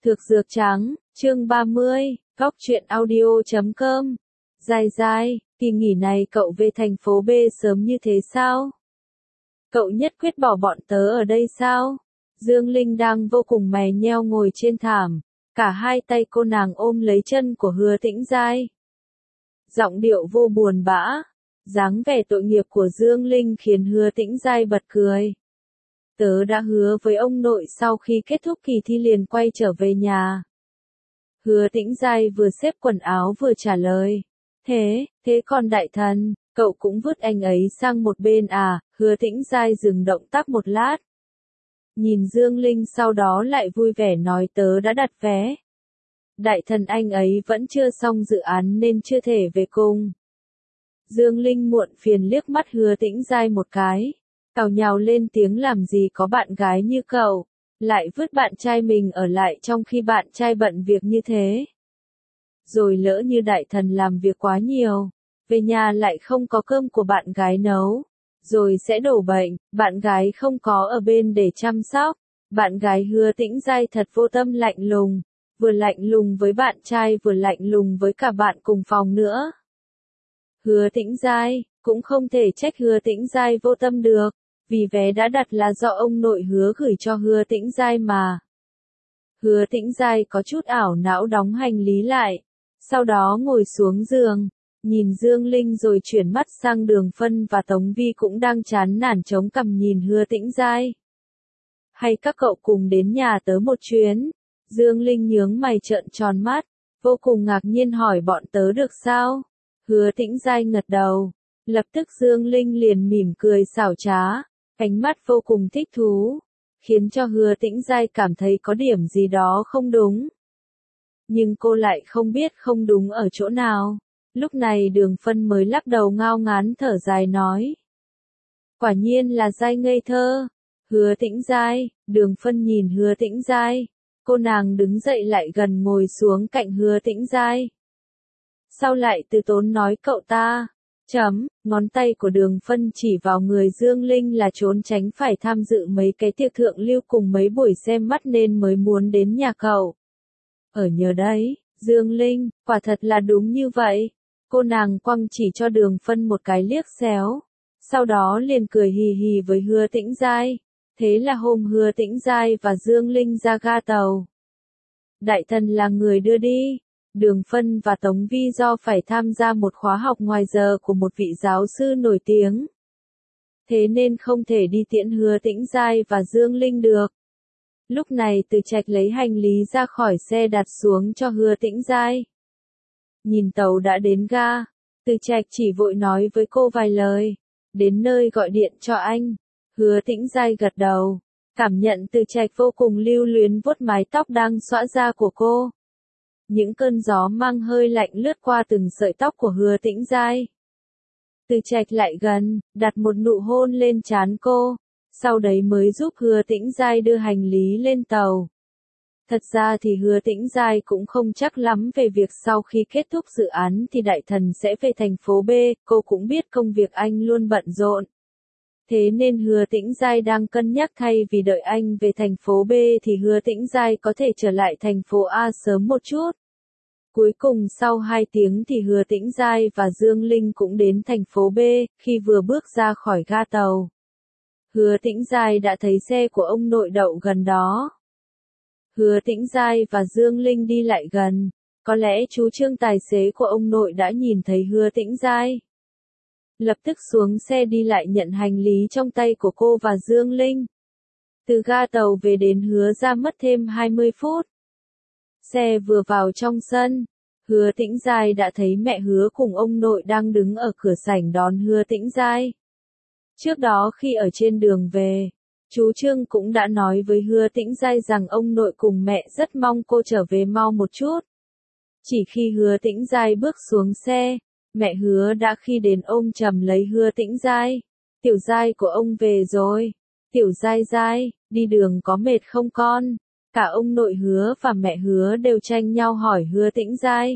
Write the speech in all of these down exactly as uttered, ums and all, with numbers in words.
Thực dược trắng, chương ba mươi, góc truyện audio chấm com. Dài dài, kỳ nghỉ này cậu về thành phố B sớm như thế sao? Cậu nhất quyết bỏ bọn tớ ở đây sao? Dương Linh đang vô cùng mày nheo ngồi trên thảm, cả hai tay cô nàng ôm lấy chân của Hứa Tĩnh Giai. Giọng điệu vô buồn bã, dáng vẻ tội nghiệp của Dương Linh khiến Hứa Tĩnh Giai bật cười. Tớ đã hứa với ông nội sau khi kết thúc kỳ thi liền quay trở về nhà. Hứa Tĩnh Giai vừa xếp quần áo vừa trả lời. Thế, thế còn đại thần, cậu cũng vứt anh ấy sang một bên à? Hứa Tĩnh Giai dừng động tác một lát. Nhìn Dương Linh sau đó lại vui vẻ nói tớ đã đặt vé. Đại thần anh ấy vẫn chưa xong dự án nên chưa thể về cùng. Dương Linh muộn phiền liếc mắt Hứa Tĩnh Giai một cái. Cào nhào lên tiếng làm gì có bạn gái như cậu, lại vứt bạn trai mình ở lại trong khi bạn trai bận việc như thế. Rồi lỡ như đại thần làm việc quá nhiều, về nhà lại không có cơm của bạn gái nấu, rồi sẽ đổ bệnh, bạn gái không có ở bên để chăm sóc. Bạn gái Hứa Tĩnh Giai thật vô tâm lạnh lùng, vừa lạnh lùng với bạn trai vừa lạnh lùng với cả bạn cùng phòng nữa. Hứa Tĩnh Giai, cũng không thể trách Hứa Tĩnh Giai vô tâm được. Vì vé đã đặt là do ông nội Hứa gửi cho Hứa Tĩnh Giai mà. Hứa Tĩnh Giai có chút ảo não đóng hành lý lại, sau đó ngồi xuống giường, nhìn Dương Linh rồi chuyển mắt sang Đường Phân và Tống Vi cũng đang chán nản chống cằm nhìn Hứa Tĩnh Giai. Hay các cậu cùng đến nhà tớ một chuyến? Dương Linh nhướng mày trợn tròn mắt, vô cùng ngạc nhiên hỏi bọn tớ được sao? Hứa Tĩnh Giai gật đầu, lập tức Dương Linh liền mỉm cười xảo trá. Ánh mắt vô cùng thích thú, khiến cho Hứa Tĩnh Giai cảm thấy có điểm gì đó không đúng. Nhưng cô lại không biết không đúng ở chỗ nào. Lúc này Đường Phân mới lắc đầu ngao ngán thở dài nói. Quả nhiên là Giai ngây thơ. Hứa Tĩnh Giai, Đường Phân nhìn Hứa Tĩnh Giai. Cô nàng đứng dậy lại gần ngồi xuống cạnh Hứa Tĩnh Giai. Sao lại từ tốn nói cậu ta? Chấm, ngón tay của Đường Phân chỉ vào người Dương Linh là trốn tránh phải tham dự mấy cái tiệc thượng lưu cùng mấy buổi xem mắt nên mới muốn đến nhà cậu. Ở nhờ đấy, Dương Linh, quả thật là đúng như vậy. Cô nàng quăng chỉ cho Đường Phân một cái liếc xéo. Sau đó liền cười hì hì với Hứa Tĩnh Giai. Thế là hôm Hứa Tĩnh Giai và Dương Linh ra ga tàu. Đại thần là người đưa đi. Đường Phân và Tống Vi do phải tham gia một khóa học ngoài giờ của một vị giáo sư nổi tiếng. Thế nên không thể đi tiễn Hứa Tĩnh Giai và Dương Linh được. Lúc này Từ Trạch lấy hành lý ra khỏi xe đặt xuống cho Hứa Tĩnh Giai. Nhìn tàu đã đến ga, Từ Trạch chỉ vội nói với cô vài lời. Đến nơi gọi điện cho anh. Hứa Tĩnh Giai gật đầu, cảm nhận Từ Trạch vô cùng lưu luyến vuốt mái tóc đang xõa ra của cô. Những cơn gió mang hơi lạnh lướt qua từng sợi tóc của Hứa Tĩnh Giai. Từ Trạch lại gần, đặt một nụ hôn lên trán cô, sau đấy mới giúp Hứa Tĩnh Giai đưa hành lý lên tàu. Thật ra thì Hứa Tĩnh Giai cũng không chắc lắm về việc sau khi kết thúc dự án thì đại thần sẽ về thành phố B, cô cũng biết công việc anh luôn bận rộn. Thế nên Hứa Tĩnh Giai đang cân nhắc thay vì đợi anh về thành phố B thì Hứa Tĩnh Giai có thể trở lại thành phố A sớm một chút. Cuối cùng sau hai tiếng thì Hứa Tĩnh Giai và Dương Linh cũng đến thành phố B, khi vừa bước ra khỏi ga tàu. Hứa Tĩnh Giai đã thấy xe của ông nội đậu gần đó. Hứa Tĩnh Giai và Dương Linh đi lại gần, có lẽ chú Trương tài xế của ông nội đã nhìn thấy Hứa Tĩnh Giai. Lập tức xuống xe đi lại nhận hành lý trong tay của cô và Dương Linh. Từ ga tàu về đến Hứa ra mất thêm hai mươi phút. Xe vừa vào trong sân, Hứa Tĩnh Giai đã thấy mẹ Hứa cùng ông nội đang đứng ở cửa sảnh đón Hứa Tĩnh Giai. Trước đó khi ở trên đường về, chú Trương cũng đã nói với Hứa Tĩnh Giai rằng ông nội cùng mẹ rất mong cô trở về mau một chút. Chỉ khi Hứa Tĩnh Giai bước xuống xe, mẹ Hứa đã khi đến ôm chầm lấy Hứa Tĩnh Giai. Tiểu Giai của ông về rồi. Tiểu Giai Giai, đi đường có mệt không con? Cả ông nội Hứa và mẹ Hứa đều tranh nhau hỏi Hứa Tĩnh Giai.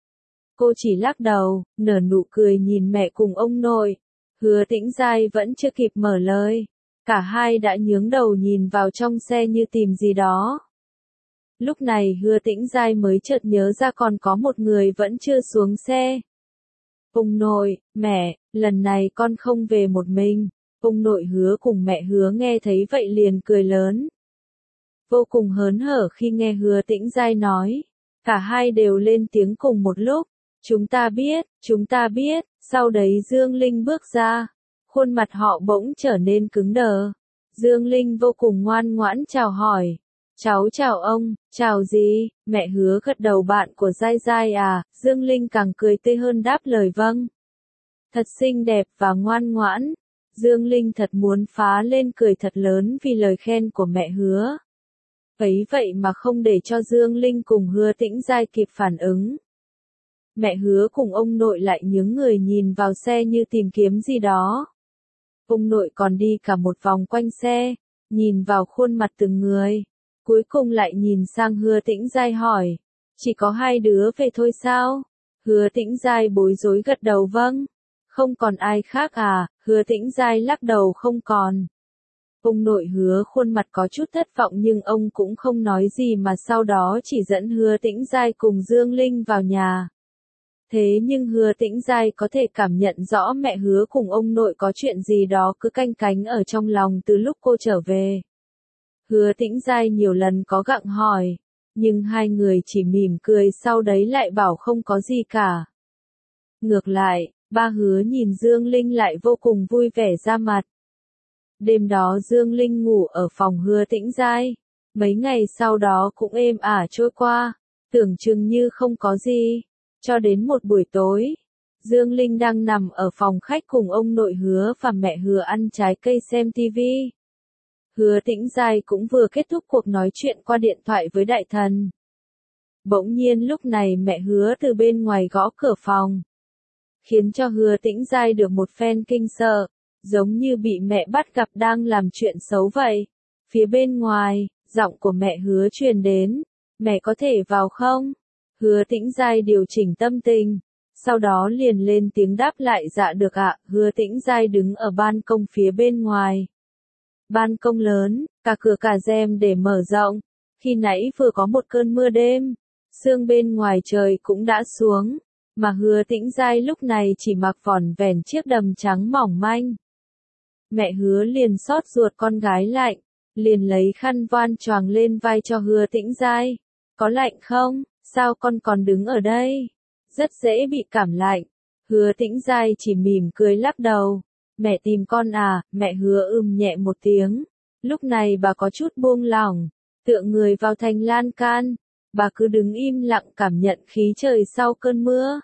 Cô chỉ lắc đầu, nở nụ cười nhìn mẹ cùng ông nội. Hứa Tĩnh Giai vẫn chưa kịp mở lời. Cả hai đã nhướng đầu nhìn vào trong xe như tìm gì đó. Lúc này Hứa Tĩnh Giai mới chợt nhớ ra còn có một người vẫn chưa xuống xe. Ông nội, mẹ, lần này con không về một mình. Ông nội Hứa cùng mẹ Hứa nghe thấy vậy liền cười lớn. Vô cùng hớn hở khi nghe Hứa Tĩnh Giai nói. Cả hai đều lên tiếng cùng một lúc. Chúng ta biết, chúng ta biết. Sau đấy Dương Linh bước ra. Khuôn mặt họ bỗng trở nên cứng đờ. Dương Linh vô cùng ngoan ngoãn chào hỏi. Cháu chào ông, chào gì, mẹ Hứa gật đầu bạn của Giai Giai à, Dương Linh càng cười tươi hơn đáp lời vâng. Thật xinh đẹp và ngoan ngoãn. Dương Linh thật muốn phá lên cười thật lớn vì lời khen của mẹ Hứa. Ấy vậy mà không để cho Dương Linh cùng Hứa Tĩnh Giai kịp phản ứng. Mẹ Hứa cùng ông nội lại nhướng người nhìn vào xe như tìm kiếm gì đó. Ông nội còn đi cả một vòng quanh xe, nhìn vào khuôn mặt từng người. Cuối cùng lại nhìn sang Hứa Tĩnh Giai hỏi. Chỉ có hai đứa về thôi sao? Hứa Tĩnh Giai bối rối gật đầu vâng. Không còn ai khác à? Hứa Tĩnh Giai lắc đầu không còn. Ông nội Hứa khuôn mặt có chút thất vọng nhưng ông cũng không nói gì mà sau đó chỉ dẫn Hứa Tĩnh Giai cùng Dương Linh vào nhà. Thế nhưng Hứa Tĩnh Giai có thể cảm nhận rõ mẹ Hứa cùng ông nội có chuyện gì đó cứ canh cánh ở trong lòng từ lúc cô trở về. Hứa Tĩnh Giai nhiều lần có gặng hỏi, nhưng hai người chỉ mỉm cười sau đấy lại bảo không có gì cả. Ngược lại, ba Hứa nhìn Dương Linh lại vô cùng vui vẻ ra mặt. Đêm đó Dương Linh ngủ ở phòng Hứa Tĩnh Giai, mấy ngày sau đó cũng êm ả trôi qua, tưởng chừng như không có gì. Cho đến một buổi tối, Dương Linh đang nằm ở phòng khách cùng ông nội Hứa và mẹ Hứa ăn trái cây xem tivi. Hứa Tĩnh Giai cũng vừa kết thúc cuộc nói chuyện qua điện thoại với đại thần. Bỗng nhiên lúc này mẹ Hứa từ bên ngoài gõ cửa phòng. Khiến cho Hứa Tĩnh Giai được một phen kinh sợ, giống như bị mẹ bắt gặp đang làm chuyện xấu vậy. Phía bên ngoài, giọng của mẹ Hứa truyền đến. Mẹ có thể vào không? Hứa Tĩnh Giai điều chỉnh tâm tình. Sau đó liền lên tiếng đáp lại dạ được ạ. Hứa Tĩnh Giai đứng ở ban công phía bên ngoài. Ban công lớn, cả cửa cả rèm để mở rộng. Khi nãy vừa có một cơn mưa đêm, sương bên ngoài trời cũng đã xuống, mà Hứa Tĩnh Giai lúc này chỉ mặc vỏn vẹn chiếc đầm trắng mỏng manh. Mẹ Hứa liền xót ruột con gái lạnh, liền lấy khăn voan choàng lên vai cho Hứa Tĩnh Giai. Có lạnh không? Sao con còn đứng ở đây? Rất dễ bị cảm lạnh. Hứa Tĩnh Giai chỉ mỉm cười lắc đầu. Mẹ tìm con à? Mẹ Hứa ừm nhẹ một tiếng. Lúc này bà có chút buông lỏng, tựa người vào thành lan can. Bà cứ đứng im lặng cảm nhận khí trời sau cơn mưa.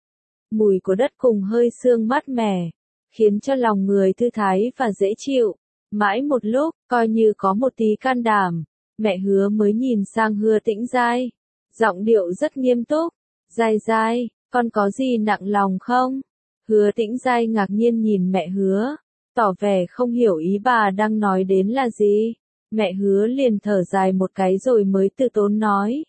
Mùi của đất cùng hơi sương mát mẻ, khiến cho lòng người thư thái và dễ chịu. Mãi một lúc, coi như có một tí can đảm, mẹ Hứa mới nhìn sang Hứa Tĩnh Giai. Giọng điệu rất nghiêm túc. Giai Giai, con có gì nặng lòng không? Hứa Tĩnh Giai ngạc nhiên nhìn mẹ Hứa, tỏ vẻ không hiểu ý bà đang nói đến là gì. Mẹ Hứa liền thở dài một cái rồi mới từ tốn nói.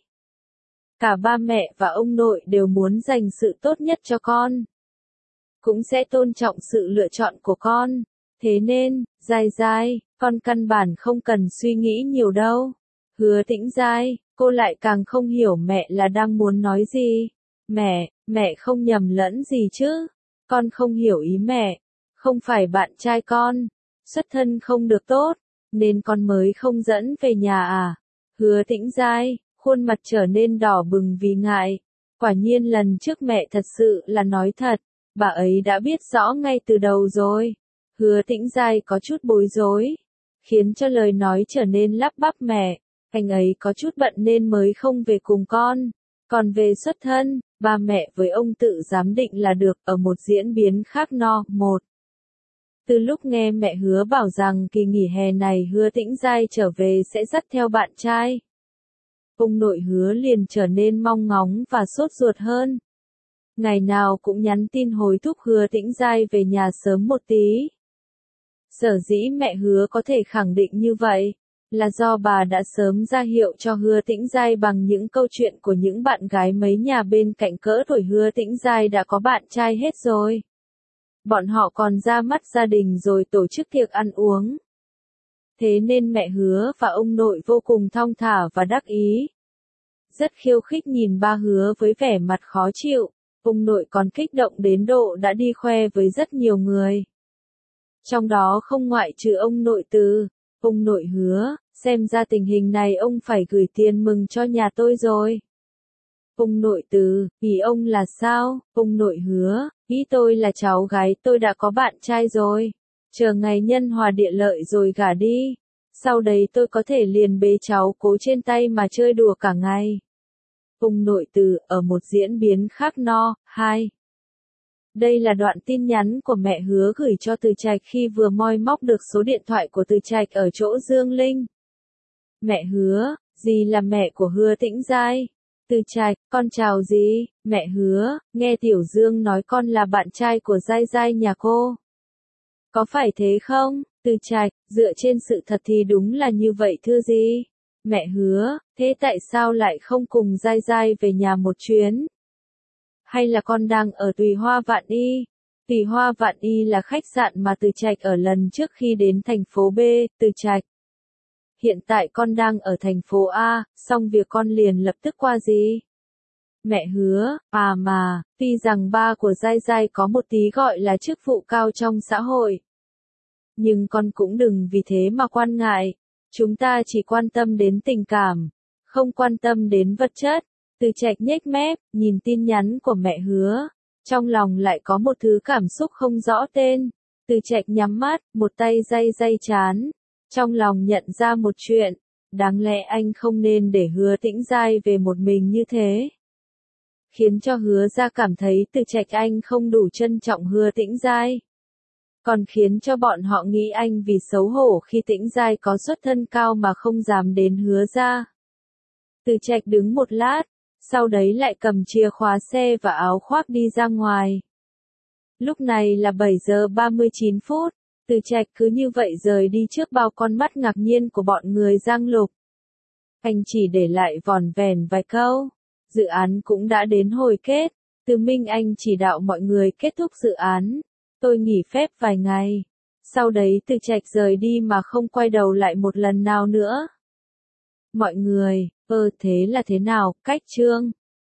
Cả ba mẹ và ông nội đều muốn dành sự tốt nhất cho con. Cũng sẽ tôn trọng sự lựa chọn của con. Thế nên, Giai Giai, con căn bản không cần suy nghĩ nhiều đâu. Hứa Tĩnh Giai, cô lại càng không hiểu mẹ là đang muốn nói gì. Mẹ, mẹ không nhầm lẫn gì chứ? Con không hiểu ý mẹ. Không phải bạn trai con xuất thân không được tốt, nên con mới không dẫn về nhà à? Hứa Tĩnh Giai, khuôn mặt trở nên đỏ bừng vì ngại. Quả nhiên lần trước mẹ thật sự là nói thật, bà ấy đã biết rõ ngay từ đầu rồi. Hứa Tĩnh Giai có chút bối rối, khiến cho lời nói trở nên lắp bắp mẹ. Anh ấy có chút bận nên mới không về cùng con. Còn về xuất thân, ba mẹ với ông tự giám định là được ở một diễn biến khác no. Một. Từ lúc nghe mẹ Hứa bảo rằng kỳ nghỉ hè này Hứa Tĩnh Giai trở về sẽ dắt theo bạn trai, ông nội Hứa liền trở nên mong ngóng và sốt ruột hơn. Ngày nào cũng nhắn tin hối thúc Hứa Tĩnh Giai về nhà sớm một tí. Sở dĩ mẹ Hứa có thể khẳng định như vậy, là do bà đã sớm ra hiệu cho Hứa Tĩnh Giai bằng những câu chuyện của những bạn gái mấy nhà bên cạnh cỡ tuổi Hứa Tĩnh Giai đã có bạn trai hết rồi. Bọn họ còn ra mắt gia đình rồi tổ chức tiệc ăn uống. Thế nên mẹ Hứa và ông nội vô cùng thong thả và đắc ý. rất khiêu khích nhìn ba Hứa với vẻ mặt khó chịu, ông nội còn kích động đến độ đã đi khoe với rất nhiều người. Trong đó không ngoại trừ ông nội Từ. Ông nội Hứa, xem ra tình hình này ông phải gửi tiền mừng cho nhà tôi rồi. Ông nội Từ, ý ông là sao? Ông nội Hứa, ý tôi là cháu gái tôi đã có bạn trai rồi. Chờ ngày nhân hòa địa lợi rồi gả đi. Sau đấy tôi có thể liền bế cháu cố trên tay mà chơi đùa cả ngày. Ông nội Từ, ở một diễn biến khác no, hai. Đây là đoạn tin nhắn của mẹ Hứa gửi cho Từ Trạch khi vừa moi móc được số điện thoại của Từ Trạch ở chỗ Dương Linh. Mẹ Hứa, dì là mẹ của Hứa Tĩnh Giai. Từ Trạch, con chào dì. Mẹ Hứa, nghe Tiểu Dương nói con là bạn trai của Giai Giai nhà cô. Có phải thế không? Từ Trạch, dựa trên sự thật thì đúng là như vậy thưa dì. Mẹ Hứa, thế tại sao lại không cùng Giai Giai về nhà một chuyến? Hay là con đang ở Tùy Hoa Vạn Y? Tùy Hoa Vạn Y là khách sạn mà Từ Trạch ở lần trước khi đến thành phố B. Từ Trạch, hiện tại con đang ở thành phố A, xong việc con liền lập tức qua gì? Mẹ Hứa, à mà, tuy rằng ba của Giai Giai có một tí gọi là chức vụ cao trong xã hội. Nhưng con cũng đừng vì thế mà quan ngại. Chúng ta chỉ quan tâm đến tình cảm, không quan tâm đến vật chất. Từ Trạch nhếch mép, nhìn tin nhắn của mẹ Hứa. Trong lòng lại có một thứ cảm xúc không rõ tên. Từ Trạch nhắm mắt, một tay day day trán. Trong lòng nhận ra một chuyện. Đáng lẽ anh không nên để Hứa Tĩnh Giai về một mình như thế. Khiến cho Hứa ra cảm thấy Từ Trạch anh không đủ trân trọng Hứa Tĩnh Giai. Còn khiến cho bọn họ nghĩ anh vì xấu hổ khi Tĩnh Giai có xuất thân cao mà không dám đến Hứa ra. Từ Trạch đứng một lát, sau đấy lại cầm chìa khóa xe và áo khoác đi ra ngoài. Lúc này là bảy giờ ba mươi chín phút, Từ Trạch cứ như vậy rời đi trước bao con mắt ngạc nhiên của bọn người Giang Lục. Anh chỉ để lại vỏn vẹn vài câu. Dự án cũng đã đến hồi kết. Từ Minh Anh chỉ đạo mọi người kết thúc dự án. Tôi nghỉ phép vài ngày. Sau đấy Từ Trạch rời đi mà không quay đầu lại một lần nào nữa. Mọi người, ơ thế là thế nào, cách chương.